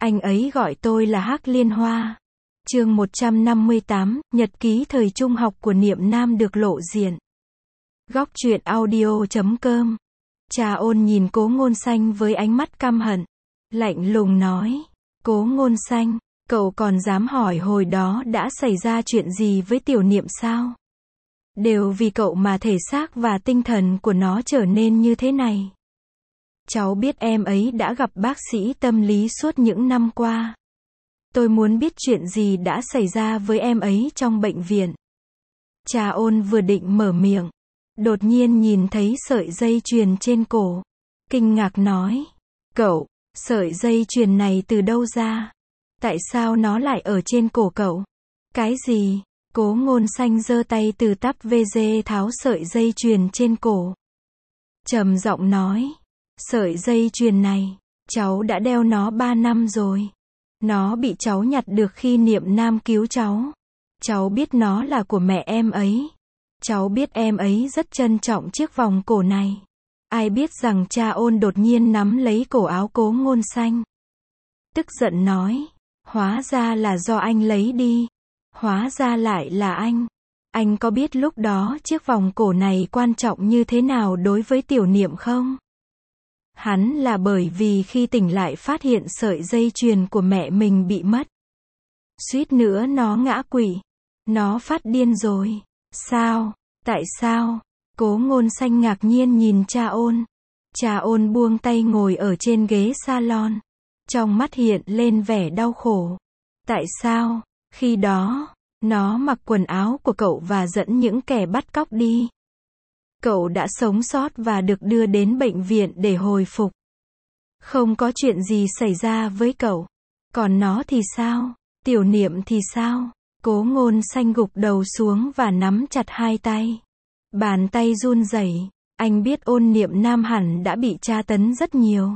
Anh ấy gọi tôi là Hắc Liên Hoa. Chương 158, Nhật ký thời trung học của Niệm Nam được lộ diện. Góc truyện audio.com. Trà Ôn nhìn Cố Ngôn Xanh với ánh mắt căm hận. Lạnh lùng nói. Cố Ngôn Xanh, cậu còn dám hỏi hồi đó đã xảy ra chuyện gì với Tiểu Niệm sao? Đều vì cậu mà thể xác và tinh thần của nó trở nên như thế này. Cháu biết em ấy đã gặp bác sĩ tâm lý suốt những năm qua. Tôi muốn biết chuyện gì đã xảy ra với em ấy trong bệnh viện. Trà Ôn vừa định mở miệng, đột nhiên nhìn thấy sợi dây chuyền trên cổ. Kinh ngạc nói. Cậu, sợi dây chuyền này từ đâu ra? Tại sao nó lại ở trên cổ cậu? Cái gì? Cố Ngôn Xanh giơ tay từ tắp VG tháo sợi dây chuyền trên cổ. Trầm giọng nói. Sợi dây chuyền này, cháu đã đeo nó 3 năm rồi. Nó bị cháu nhặt được khi Niệm Nam cứu cháu. Cháu biết nó là của mẹ em ấy. Cháu biết em ấy rất trân trọng chiếc vòng cổ này. Ai biết rằng Trà Ôn đột nhiên nắm lấy cổ áo Cố Ngôn Xanh. Tức giận nói. Hóa ra là do anh lấy đi. Hóa ra lại là anh. Anh có biết lúc đó chiếc vòng cổ này quan trọng như thế nào đối với Tiểu Niệm không? Hắn là bởi vì khi tỉnh lại phát hiện sợi dây chuyền của mẹ mình bị mất. Suýt nữa nó ngã quỵ. Nó phát điên rồi. Sao? Tại sao? Cố Ngôn Xanh ngạc nhiên nhìn Trà Ôn. Trà Ôn buông tay ngồi ở trên ghế salon. Trong mắt hiện lên vẻ đau khổ. Tại sao? Khi đó, nó mặc quần áo của cậu và dẫn những kẻ bắt cóc đi. Cậu đã sống sót và được đưa đến bệnh viện để hồi phục. Không có chuyện gì xảy ra với cậu. Còn nó thì sao? Tiểu Niệm thì sao? Cố Ngôn Xanh gục đầu xuống và nắm chặt hai tay. Bàn tay run rẩy. Anh biết Ôn Niệm Nam hẳn đã bị tra tấn rất nhiều.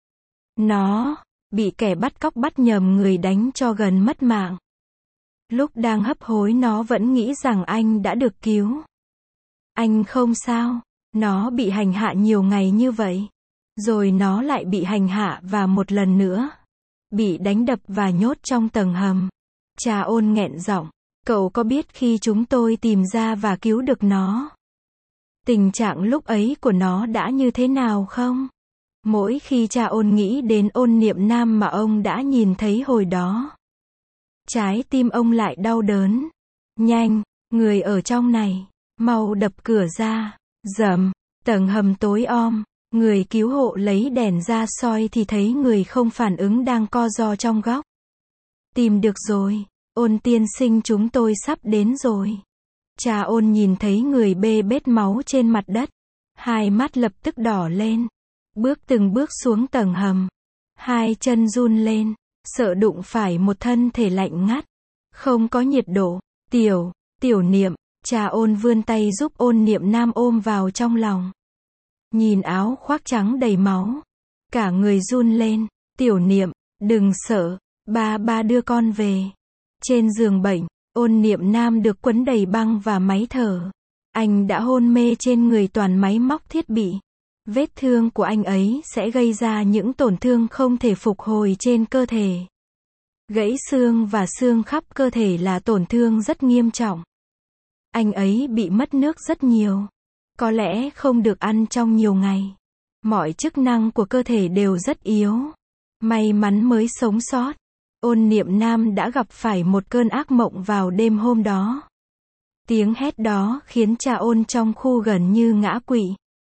Nó bị kẻ bắt cóc bắt nhầm người đánh cho gần mất mạng. Lúc đang hấp hối nó vẫn nghĩ rằng anh đã được cứu. Anh không sao. Nó bị hành hạ nhiều ngày như vậy. Rồi nó lại bị hành hạ và một lần nữa. Bị đánh đập và nhốt trong tầng hầm. Trà Ôn nghẹn giọng. Cậu có biết khi chúng tôi tìm ra và cứu được nó, tình trạng lúc ấy của nó đã như thế nào không? Mỗi khi Trà Ôn nghĩ đến Ôn Niệm Nam mà ông đã nhìn thấy hồi đó, trái tim ông lại đau đớn. Nhanh, người ở trong này, mau đập cửa ra. Rầm, tầng hầm tối om, người cứu hộ lấy đèn ra soi thì thấy người không phản ứng đang co ro trong góc. Tìm được rồi, Ôn tiên sinh, chúng tôi sắp đến rồi. Trà Ôn nhìn thấy người bê bết máu trên mặt đất. Hai mắt lập tức đỏ lên. Bước từng bước xuống tầng hầm. Hai chân run lên, sợ đụng phải một thân thể lạnh ngắt. Không có nhiệt độ. Tiểu Niệm. Trà Ôn vươn tay giúp Ôn Niệm Nam ôm vào trong lòng. Nhìn áo khoác trắng đầy máu. Cả người run lên. Tiểu Niệm, đừng sợ. Ba đưa con về. Trên giường bệnh, Ôn Niệm Nam được quấn đầy băng và máy thở. Anh đã hôn mê trên người toàn máy móc thiết bị. Vết thương của anh ấy sẽ gây ra những tổn thương không thể phục hồi trên cơ thể. Gãy xương và xương khắp cơ thể là tổn thương rất nghiêm trọng. Anh ấy bị mất nước rất nhiều. Có lẽ không được ăn trong nhiều ngày. Mọi chức năng của cơ thể đều rất yếu. May mắn mới sống sót. Ôn Niệm Nam đã gặp phải một cơn ác mộng vào đêm hôm đó. Tiếng hét đó khiến Trà Ôn trong khu gần như ngã quỵ.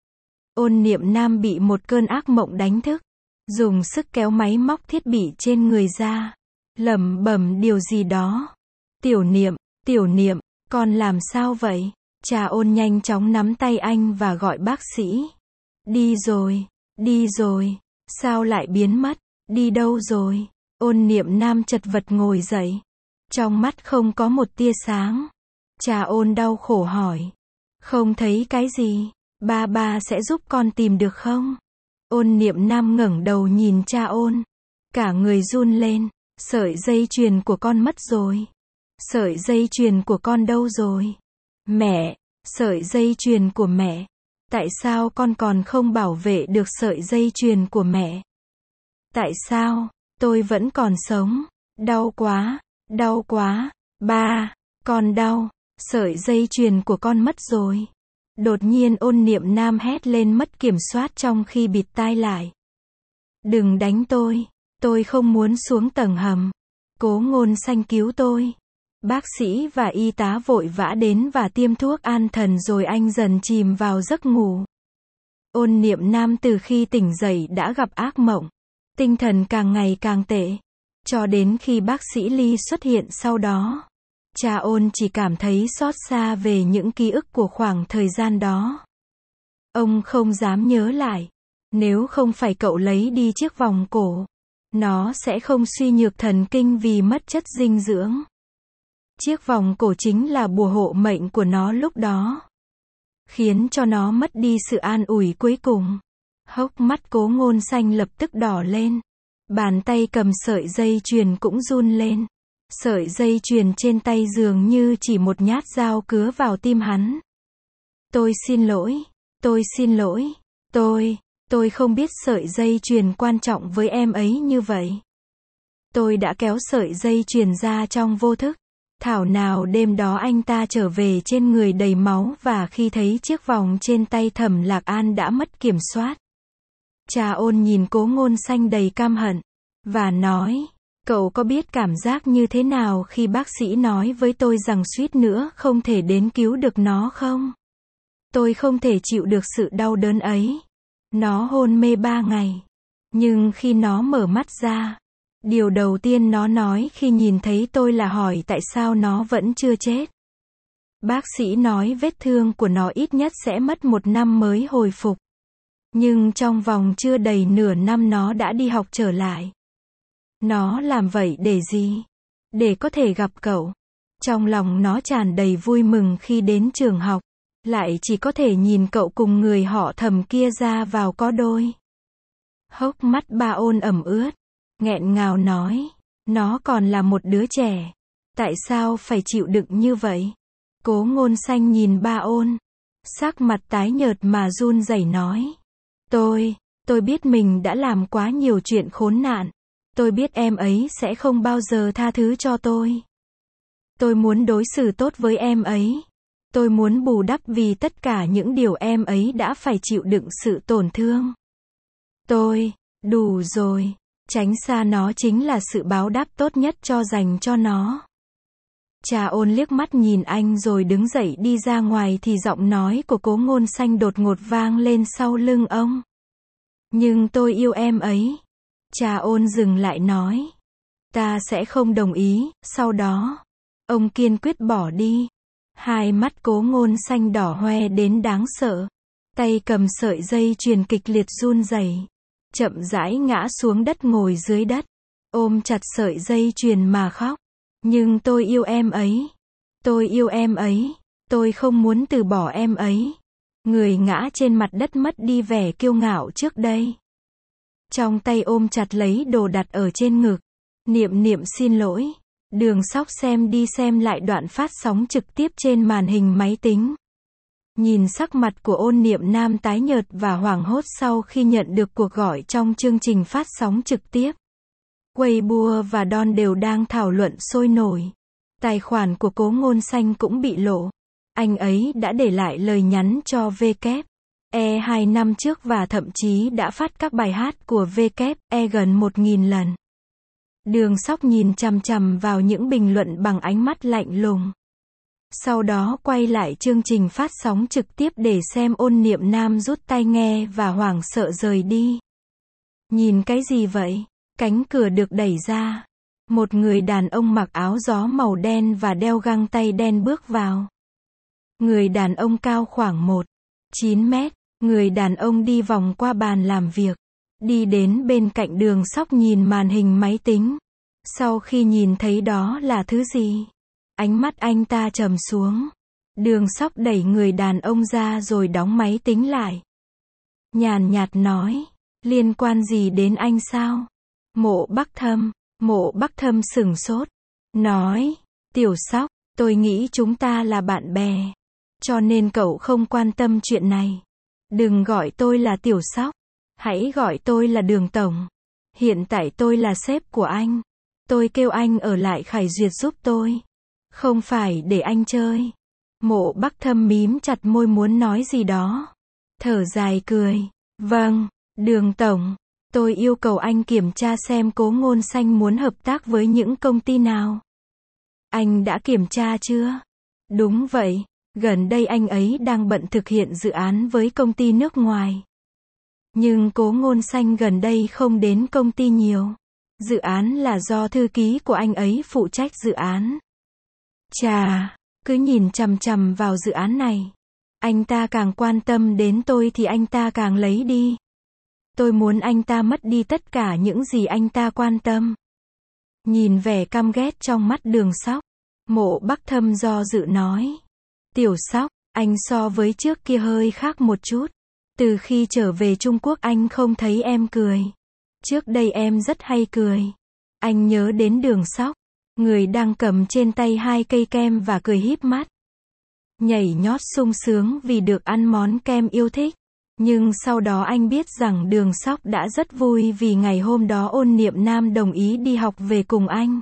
Ôn Niệm Nam bị một cơn ác mộng đánh thức. Dùng sức kéo máy móc thiết bị trên người ra. Lẩm bẩm điều gì đó. Tiểu Niệm, con làm sao vậy? Trà Ôn nhanh chóng nắm tay anh và gọi bác sĩ. Đi rồi. Sao lại biến mất? Đi đâu rồi? Ôn Niệm Nam chật vật ngồi dậy. Trong mắt không có một tia sáng. Trà Ôn đau khổ hỏi. Không thấy cái gì. Ba sẽ giúp con tìm được không? Ôn Niệm Nam ngẩng đầu nhìn Trà Ôn. Cả người run lên. Sợi dây chuyền của con mất rồi. Sợi dây chuyền của con đâu rồi? Mẹ, sợi dây chuyền của mẹ. Tại sao con còn không bảo vệ được sợi dây chuyền của mẹ? Tại sao? Tôi vẫn còn sống. Đau quá, đau quá. Ba, con đau. Sợi dây chuyền của con mất rồi. Đột nhiên Ôn Niệm Nam hét lên mất kiểm soát trong khi bịt tai lại. Đừng đánh tôi không muốn xuống tầng hầm. Cố Ngôn Xanh cứu tôi. Bác sĩ và y tá vội vã đến và tiêm thuốc an thần rồi anh dần chìm vào giấc ngủ. Ôn Niệm Nam từ khi tỉnh dậy đã gặp ác mộng. Tinh thần càng ngày càng tệ. Cho đến khi bác sĩ Ly xuất hiện sau đó. Cha Ôn chỉ cảm thấy xót xa về những ký ức của khoảng thời gian đó. Ông không dám nhớ lại. Nếu không phải cậu lấy đi chiếc vòng cổ, nó sẽ không suy nhược thần kinh vì mất chất dinh dưỡng. Chiếc vòng cổ chính là bùa hộ mệnh của nó lúc đó. Khiến cho nó mất đi sự an ủi cuối cùng. Hốc mắt Cố Ngôn Xanh lập tức đỏ lên. Bàn tay cầm sợi dây chuyền cũng run lên. Sợi dây chuyền trên tay dường như chỉ một nhát dao cứa vào tim hắn. Tôi xin lỗi. Tôi không biết sợi dây chuyền quan trọng với em ấy như vậy. Tôi đã kéo sợi dây chuyền ra trong vô thức. Thảo nào đêm đó anh ta trở về trên người đầy máu và khi thấy chiếc vòng trên tay Thẩm Lạc An đã mất kiểm soát. Cha Ôn nhìn Cố Ngôn Xanh đầy căm hận. Và nói, cậu có biết cảm giác như thế nào khi bác sĩ nói với tôi rằng suýt nữa không thể đến cứu được nó không? Tôi không thể chịu được sự đau đớn ấy. Nó hôn mê 3 ngày. Nhưng khi nó mở mắt ra, điều đầu tiên nó nói khi nhìn thấy tôi là hỏi tại sao nó vẫn chưa chết. Bác sĩ nói vết thương của nó ít nhất sẽ mất 1 năm mới hồi phục. Nhưng trong vòng chưa đầy nửa năm nó đã đi học trở lại. Nó làm vậy để gì? Để có thể gặp cậu. Trong lòng nó tràn đầy vui mừng khi đến trường học. Lại chỉ có thể nhìn cậu cùng người họ Thẩm kia ra vào có đôi. Hốc mắt ba Ôn ẩm ướt. Nghẹn ngào nói. Nó còn là một đứa trẻ. Tại sao phải chịu đựng như vậy? Cố Ngôn Xanh nhìn ba Ôn. Sắc mặt tái nhợt mà run rẩy nói. Tôi biết mình đã làm quá nhiều chuyện khốn nạn. Tôi biết em ấy sẽ không bao giờ tha thứ cho tôi. Tôi muốn đối xử tốt với em ấy. Tôi muốn bù đắp vì tất cả những điều em ấy đã phải chịu đựng sự tổn thương. Đủ rồi. Tránh xa nó chính là sự báo đáp tốt nhất dành cho nó. Cha Ôn liếc mắt nhìn anh rồi đứng dậy đi ra ngoài thì giọng nói của Cố Ngôn Xanh đột ngột vang lên sau lưng ông. Nhưng tôi yêu em ấy. Cha Ôn dừng lại nói. Ta sẽ không đồng ý. Sau đó, ông kiên quyết bỏ đi. Hai mắt Cố Ngôn Xanh đỏ hoe đến đáng sợ. Tay cầm sợi dây chuyền kịch liệt run rẩy. Chậm rãi ngã xuống đất ngồi dưới đất. Ôm chặt sợi dây chuyền mà khóc. Nhưng tôi yêu em ấy. Tôi không muốn từ bỏ em ấy. Người ngã trên mặt đất mất đi vẻ kiêu ngạo trước đây. Trong tay ôm chặt lấy đồ đặt ở trên ngực. Niệm xin lỗi. Đường Sóc xem đi xem lại đoạn phát sóng trực tiếp trên màn hình máy tính. Nhìn sắc mặt của Ôn Niệm Nam tái nhợt và hoảng hốt sau khi nhận được cuộc gọi trong chương trình phát sóng trực tiếp. Weibo và Don đều đang thảo luận sôi nổi. Tài khoản của Cố Ngôn Xanh cũng bị lộ. Anh ấy đã để lại lời nhắn cho WE 2 năm trước và thậm chí đã phát các bài hát của WE gần 1000 lần. Đường Sóc nhìn chằm chằm vào những bình luận bằng ánh mắt lạnh lùng. Sau đó quay lại chương trình phát sóng trực tiếp để xem Ôn Niệm Nam rút tai nghe và hoảng sợ rời đi. Nhìn cái gì vậy? Cánh cửa được đẩy ra. Một người đàn ông mặc áo gió màu đen và đeo găng tay đen bước vào. Người đàn ông cao khoảng 1,9 mét. Người đàn ông đi vòng qua bàn làm việc. Đi đến bên cạnh Đường Sóc nhìn màn hình máy tính. Sau khi nhìn thấy đó là thứ gì? Ánh mắt anh ta trầm xuống. Đường Sóc đẩy người đàn ông ra rồi đóng máy tính lại. Nhàn nhạt nói. Liên quan gì đến anh sao? Mộ Bắc Thâm sửng sốt. Nói. Tiểu Sóc, tôi nghĩ chúng ta là bạn bè. Cho nên cậu không quan tâm chuyện này. Đừng gọi tôi là Tiểu Sóc. Hãy gọi tôi là Đường Tổng. Hiện tại tôi là sếp của anh. Tôi kêu anh ở lại Khải Duyệt giúp tôi. Không phải để anh chơi. Mộ Bắc Thâm mím chặt môi muốn nói gì đó. Thở dài cười. Vâng, Đường tổng. Tôi yêu cầu anh kiểm tra xem Cố Ngôn Xanh muốn hợp tác với những công ty nào. Anh đã kiểm tra chưa? Đúng vậy. Gần đây anh ấy đang bận thực hiện dự án với công ty nước ngoài. Nhưng Cố Ngôn Xanh gần đây không đến công ty nhiều. Dự án là do thư ký của anh ấy phụ trách dự án. Chà, cứ nhìn chằm chằm vào dự án này. Anh ta càng quan tâm đến tôi thì anh ta càng lấy đi. Tôi muốn anh ta mất đi tất cả những gì anh ta quan tâm. Nhìn vẻ căm ghét trong mắt Đường Sóc, Mộ Bắc Thâm do dự nói. Tiểu Sóc, anh so với trước kia hơi khác một chút. Từ khi trở về Trung Quốc anh không thấy em cười. Trước đây em rất hay cười. Anh nhớ đến Đường Sóc, người đang cầm trên tay 2 cây kem và cười híp mắt. Nhảy nhót sung sướng vì được ăn món kem yêu thích. Nhưng sau đó anh biết rằng Đường Sóc đã rất vui vì ngày hôm đó Ôn Niệm Nam đồng ý đi học về cùng anh.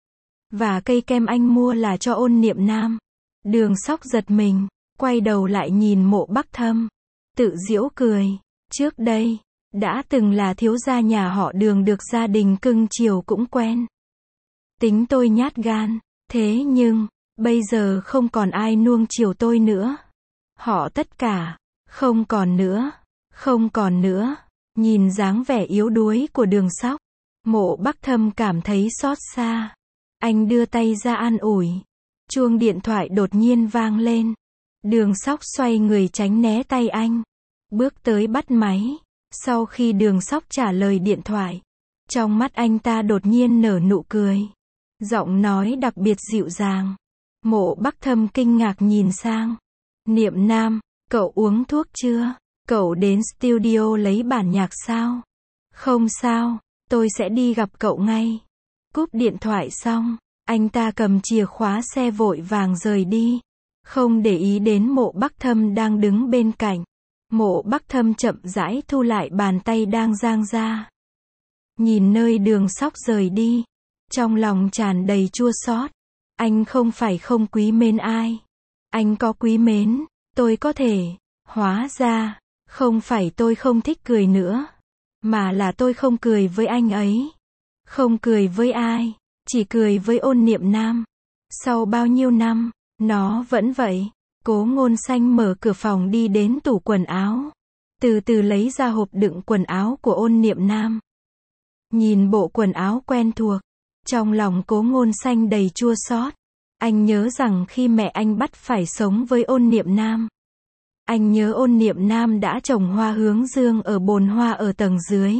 Và cây kem anh mua là cho Ôn Niệm Nam. Đường Sóc giật mình, quay đầu lại nhìn Mộ Bắc Thâm. Tự giễu cười. Trước đây, đã từng là thiếu gia nhà họ Đường được gia đình cưng chiều cũng quen. Tính tôi nhát gan, thế nhưng, bây giờ không còn ai nuông chiều tôi nữa. Họ tất cả, không còn nữa, không còn nữa. Nhìn dáng vẻ yếu đuối của Đường Sóc, Mộ Bắc Thâm cảm thấy xót xa. Anh đưa tay ra an ủi. Chuông điện thoại đột nhiên vang lên. Đường Sóc xoay người tránh né tay anh. Bước tới bắt máy. Sau khi Đường Sóc trả lời điện thoại, trong mắt anh ta đột nhiên nở nụ cười. Giọng nói đặc biệt dịu dàng. Mộ Bắc Thâm kinh ngạc nhìn sang. Niệm Nam, cậu uống thuốc chưa? Cậu đến studio lấy bản nhạc sao? Không sao, tôi sẽ đi gặp cậu ngay. Cúp điện thoại xong, anh ta cầm chìa khóa xe vội vàng rời đi. Không để ý đến Mộ Bắc Thâm đang đứng bên cạnh. Mộ Bắc Thâm chậm rãi thu lại bàn tay đang giang ra. Nhìn nơi Đường Sóc rời đi. Trong lòng tràn đầy chua xót. Anh không phải không quý mến ai. Anh có quý mến, tôi có thể. Hóa ra, không phải tôi không thích cười nữa. Mà là tôi không cười với anh ấy. Không cười với ai, chỉ cười với Ôn Niệm Nam. Sau bao nhiêu năm, nó vẫn vậy. Cố Ngôn Xanh mở cửa phòng đi đến tủ quần áo. Từ từ lấy ra hộp đựng quần áo của Ôn Niệm Nam. Nhìn bộ quần áo quen thuộc, trong lòng Cố Ngôn Xanh đầy chua xót. Anh nhớ rằng khi mẹ anh bắt phải sống với Ôn Niệm Nam. Anh nhớ Ôn Niệm Nam đã trồng hoa hướng dương ở bồn hoa ở tầng dưới.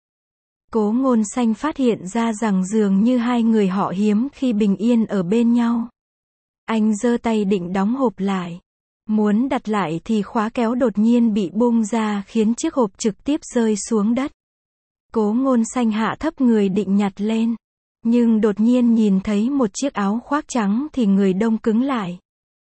Cố Ngôn Xanh phát hiện ra rằng dường như hai người họ hiếm khi bình yên ở bên nhau. Anh giơ tay định đóng hộp lại. Muốn đặt lại thì khóa kéo đột nhiên bị bung ra khiến chiếc hộp trực tiếp rơi xuống đất. Cố Ngôn Xanh hạ thấp người định nhặt lên. Nhưng đột nhiên nhìn thấy một chiếc áo khoác trắng thì người đông cứng lại.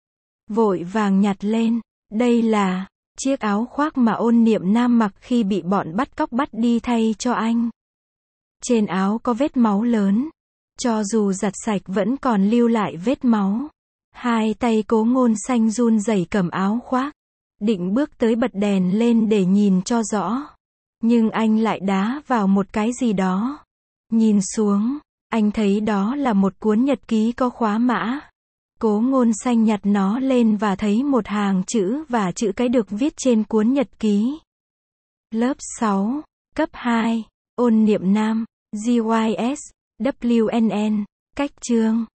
Vội vàng nhặt lên. Đây là chiếc áo khoác mà Ôn Niệm Nam mặc khi bị bọn bắt cóc bắt đi thay cho anh. Trên áo có vết máu lớn. Cho dù giặt sạch vẫn còn lưu lại vết máu. Hai tay Cố Ngôn Xanh run rẩy cầm áo khoác. Định bước tới bật đèn lên để nhìn cho rõ. Nhưng anh lại đá vào một cái gì đó. Nhìn xuống, anh thấy đó là một cuốn nhật ký có khóa mã. Cố Ngôn Xanh nhặt nó lên và thấy một hàng chữ và chữ cái được viết trên cuốn nhật ký. Lớp 6, cấp 2, Ôn Niệm Nam, GYS, WNN, cách chương.